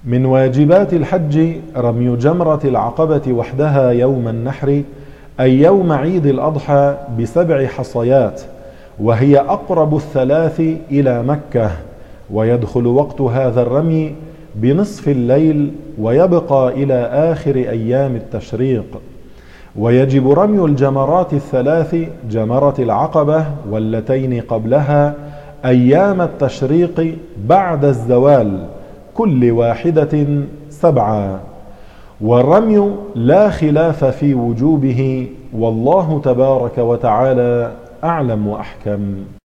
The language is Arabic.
من واجبات الحج رمي جمرة العقبة وحدها يوم النحر، أي يوم عيد الأضحى، ب7 حصيات، وهي أقرب الثلاث إلى مكة. ويدخل وقت هذا الرمي بنصف الليل، ويبقى إلى آخر أيام التشريق. ويجب رمي الجمرات الثلاث، جمرة العقبة واللتين قبلها، أيام التشريق بعد الزوال، كل واحدة 7. والرمي لا خلاف في وجوبه، والله تبارك وتعالى أعلم وأحكم.